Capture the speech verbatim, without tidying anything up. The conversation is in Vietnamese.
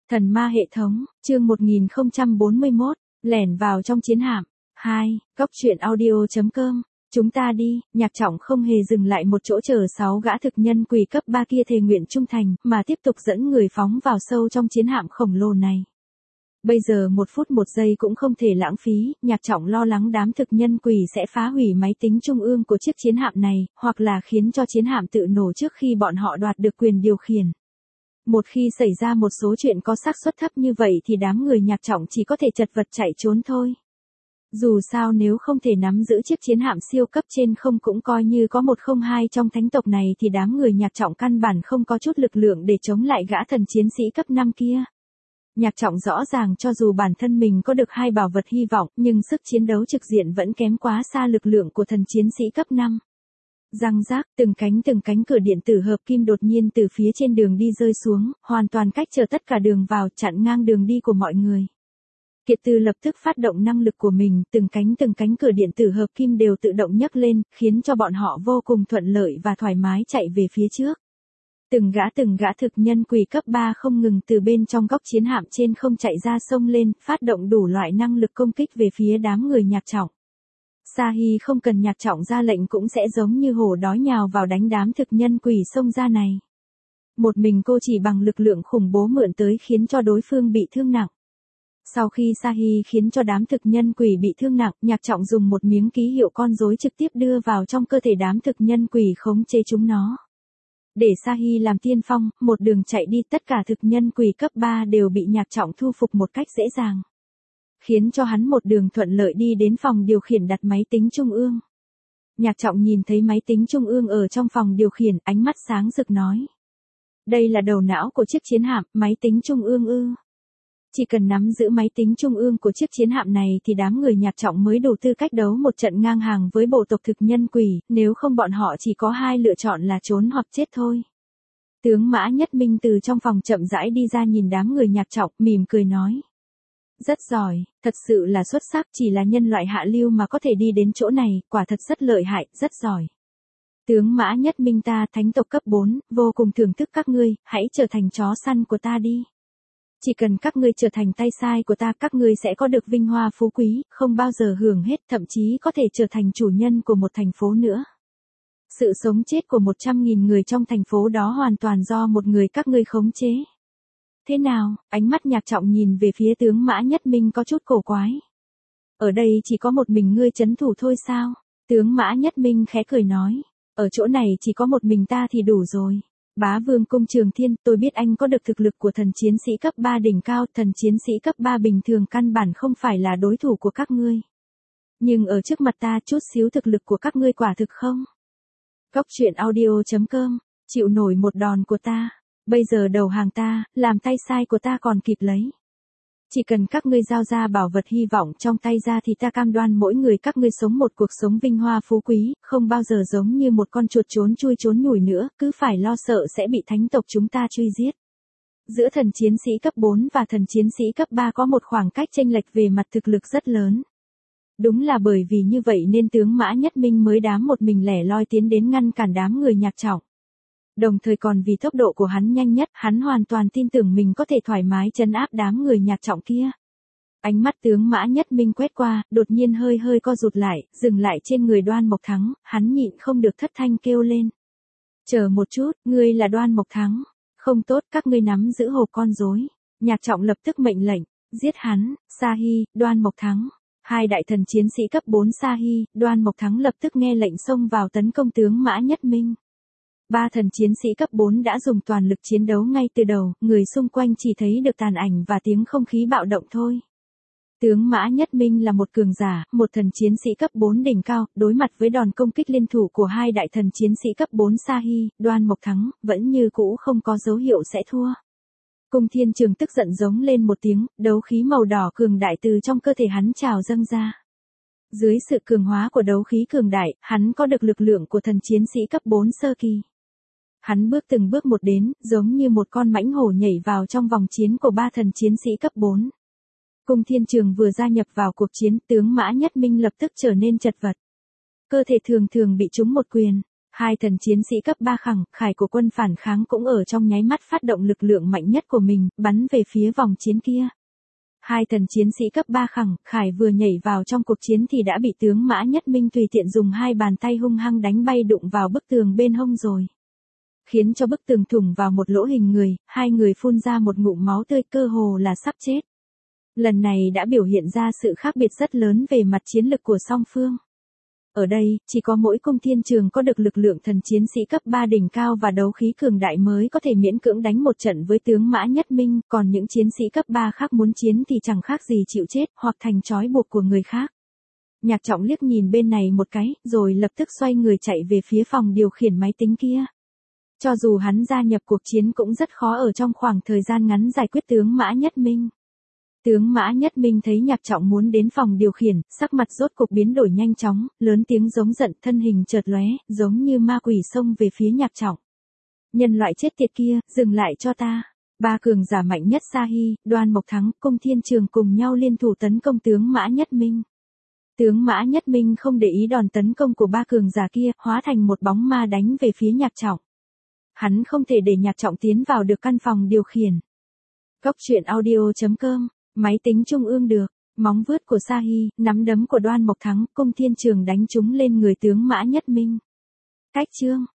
Thần ma hệ thống, chương một nghìn không trăm bốn mươi mốt, lẻn vào trong chiến hạm. hai. Góc truyện audio chấm com. Chúng ta đi, Nhạc Trọng không hề dừng lại một chỗ chờ sáu gã thực nhân quỷ cấp ba kia thề nguyện trung thành, mà tiếp tục dẫn người phóng vào sâu trong chiến hạm khổng lồ này. Bây giờ một phút một giây cũng không thể lãng phí, Nhạc Trọng lo lắng đám thực nhân quỷ sẽ phá hủy máy tính trung ương của chiếc chiến hạm này, hoặc là khiến cho chiến hạm tự nổ trước khi bọn họ đoạt được quyền điều khiển. Một khi xảy ra một số chuyện có xác suất thấp như vậy thì đám người Nhạc Trọng chỉ có thể chật vật chạy trốn thôi. Dù sao nếu không thể nắm giữ chiếc chiến hạm siêu cấp trên không cũng coi như có một không hai trong thánh tộc này thì đám người Nhạc Trọng căn bản không có chút lực lượng để chống lại gã thần chiến sĩ cấp năm kia. Nhạc Trọng rõ ràng cho dù bản thân mình có được hai bảo vật hy vọng nhưng sức chiến đấu trực diện vẫn kém quá xa lực lượng của thần chiến sĩ cấp năm. Răng rác, từng cánh từng cánh cửa điện tử hợp kim đột nhiên từ phía trên đường đi rơi xuống, hoàn toàn cách trở tất cả đường vào, chặn ngang đường đi của mọi người. Kiệt Tư lập tức phát động năng lực của mình, từng cánh từng cánh cửa điện tử hợp kim đều tự động nhấc lên, khiến cho bọn họ vô cùng thuận lợi và thoải mái chạy về phía trước. Từng gã từng gã thực nhân quỷ cấp ba không ngừng từ bên trong góc chiến hạm trên không chạy ra sông lên, phát động đủ loại năng lực công kích về phía đám người Nhạc Trọng. Sa Hy không cần Nhạc Trọng ra lệnh cũng sẽ giống như hổ đói nhào vào đánh đám thực nhân quỷ xông ra này. Một mình cô chỉ bằng lực lượng khủng bố mượn tới khiến cho đối phương bị thương nặng. Sau khi Sa Hy khiến cho đám thực nhân quỷ bị thương nặng, Nhạc Trọng dùng một miếng ký hiệu con rối trực tiếp đưa vào trong cơ thể đám thực nhân quỷ khống chế chúng nó. Để Sa Hy làm tiên phong, một đường chạy đi tất cả thực nhân quỷ cấp ba đều bị Nhạc Trọng thu phục một cách dễ dàng. Khiến cho hắn một đường thuận lợi đi đến phòng điều khiển đặt máy tính trung ương. Nhạc Trọng nhìn thấy máy tính trung ương ở trong phòng điều khiển, ánh mắt sáng rực nói. Đây là đầu não của chiếc chiến hạm, máy tính trung ương ư. Chỉ cần nắm giữ máy tính trung ương của chiếc chiến hạm này thì đám người Nhạc Trọng mới đủ tư cách đấu một trận ngang hàng với bộ tộc thực nhân quỷ, nếu không bọn họ chỉ có hai lựa chọn là trốn hoặc chết thôi. Tướng Mã Nhất Minh từ trong phòng chậm rãi đi ra nhìn đám người Nhạc Trọng, mỉm cười nói. Rất giỏi, thật sự là xuất sắc, chỉ là nhân loại hạ lưu mà có thể đi đến chỗ này, quả thật rất lợi hại, rất giỏi. Tướng Mã Nhất Minh ta thánh tộc cấp bốn, vô cùng thưởng thức các ngươi, hãy trở thành chó săn của ta đi. Chỉ cần các ngươi trở thành tay sai của ta, các ngươi sẽ có được vinh hoa phú quý, không bao giờ hưởng hết, thậm chí có thể trở thành chủ nhân của một thành phố nữa. Sự sống chết của một trăm nghìn người trong thành phố đó hoàn toàn do một người các ngươi khống chế. Thế nào, ánh mắt Nhạc Trọng nhìn về phía tướng Mã Nhất Minh có chút cổ quái. Ở đây chỉ có một mình ngươi trấn thủ thôi sao? Tướng Mã Nhất Minh khẽ cười nói. Ở chỗ này chỉ có một mình ta thì đủ rồi. Bá Vương Cung Trường Thiên, tôi biết anh có được thực lực của thần chiến sĩ cấp ba đỉnh cao, thần chiến sĩ cấp ba bình thường căn bản không phải là đối thủ của các ngươi. Nhưng ở trước mặt ta chút xíu thực lực của các ngươi quả thực không? Góc truyện audio chấm com, chịu nổi một đòn của ta. Bây giờ đầu hàng ta, làm tay sai của ta còn kịp lấy. Chỉ cần các ngươi giao ra bảo vật hy vọng trong tay ra thì ta cam đoan mỗi người các ngươi sống một cuộc sống vinh hoa phú quý, không bao giờ giống như một con chuột trốn chui trốn nhủi nữa, cứ phải lo sợ sẽ bị thánh tộc chúng ta truy giết. Giữa thần chiến sĩ cấp bốn và thần chiến sĩ cấp ba có một khoảng cách chênh lệch về mặt thực lực rất lớn. Đúng là bởi vì như vậy nên tướng Mã Nhất Minh mới đám một mình lẻ loi tiến đến ngăn cản đám người Nhạc Trọng. Đồng thời còn vì tốc độ của hắn nhanh nhất, hắn hoàn toàn tin tưởng mình có thể thoải mái trấn áp đám người Nhạc Trọng kia. Ánh mắt tướng Mã Nhất Minh quét qua, đột nhiên hơi hơi co rụt lại, dừng lại trên người Đoan Mộc Thắng, hắn nhịn không được thất thanh kêu lên. Chờ một chút, ngươi là Đoan Mộc Thắng. Không tốt, các ngươi nắm giữ hộp con rối. Nhạc Trọng lập tức mệnh lệnh, giết hắn, Sa Hy, Đoan Mộc Thắng. Hai đại thần chiến sĩ cấp bốn Sa Hy, Đoan Mộc Thắng lập tức nghe lệnh xông vào tấn công tướng Mã Nhất Minh. Ba thần chiến sĩ cấp bốn đã dùng toàn lực chiến đấu ngay từ đầu, người xung quanh chỉ thấy được tàn ảnh và tiếng không khí bạo động thôi. Tướng Mã Nhất Minh là một cường giả, một thần chiến sĩ cấp bốn đỉnh cao, đối mặt với đòn công kích liên thủ của hai đại thần chiến sĩ cấp bốn Sa Hy, Đoan Mộc Thắng, vẫn như cũ không có dấu hiệu sẽ thua. Cung Thiên Trường tức giận giống lên một tiếng, đấu khí màu đỏ cường đại từ trong cơ thể hắn trào dâng ra. Dưới sự cường hóa của đấu khí cường đại, hắn có được lực lượng của thần chiến sĩ cấp bốn sơ kỳ. Hắn bước từng bước một đến, giống như một con mãnh hổ nhảy vào trong vòng chiến của ba thần chiến sĩ cấp bốn. Cung Thiên Trường vừa gia nhập vào cuộc chiến, tướng Mã Nhất Minh lập tức trở nên chật vật. Cơ thể thường thường bị trúng một quyền. Hai thần chiến sĩ cấp ba khẳng, khải của quân phản kháng cũng ở trong nháy mắt phát động lực lượng mạnh nhất của mình, bắn về phía vòng chiến kia. Hai thần chiến sĩ cấp ba khẳng, khải vừa nhảy vào trong cuộc chiến thì đã bị tướng Mã Nhất Minh tùy tiện dùng hai bàn tay hung hăng đánh bay đụng vào bức tường bên hông rồi. Khiến cho bức tường thủng vào một lỗ hình người, hai người phun ra một ngụm máu tươi cơ hồ là sắp chết. Lần này đã biểu hiện ra sự khác biệt rất lớn về mặt chiến lực của song phương. Ở đây, chỉ có mỗi cung thiên trường có được lực lượng thần chiến sĩ cấp ba đỉnh cao và đấu khí cường đại mới có thể miễn cưỡng đánh một trận với tướng Mã Nhất Minh, còn những chiến sĩ cấp ba khác muốn chiến thì chẳng khác gì chịu chết hoặc thành trói buộc của người khác. Nhạc Trọng liếc nhìn bên này một cái, rồi lập tức xoay người chạy về phía phòng điều khiển máy tính kia. Cho dù hắn gia nhập cuộc chiến cũng rất khó ở trong khoảng thời gian ngắn giải quyết tướng Mã Nhất Minh. Tướng Mã Nhất Minh thấy Nhạc Trọng muốn đến phòng điều khiển, sắc mặt rốt cục biến đổi nhanh chóng, lớn tiếng giống giận, thân hình chợt lóe, giống như ma quỷ xông về phía Nhạc Trọng. Nhân loại chết tiệt kia, dừng lại cho ta. Ba cường giả mạnh nhất Sa Hy, Đoan Mộc Thắng, Cung Thiên Trường cùng nhau liên thủ tấn công tướng Mã Nhất Minh. Tướng Mã Nhất Minh không để ý đòn tấn công của ba cường giả kia, hóa thành một bóng ma đánh về phía Nhạc Trọng. Hắn không thể để Nhạc Trọng tiến vào được căn phòng điều khiển. Cốc truyện audio chấm com, máy tính trung ương được, móng vuốt của Sa Hy, nắm đấm của Đoan Mộc Thắng, Cung Thiên Trường đánh trúng lên người tướng Mã Nhất Minh. Cách chương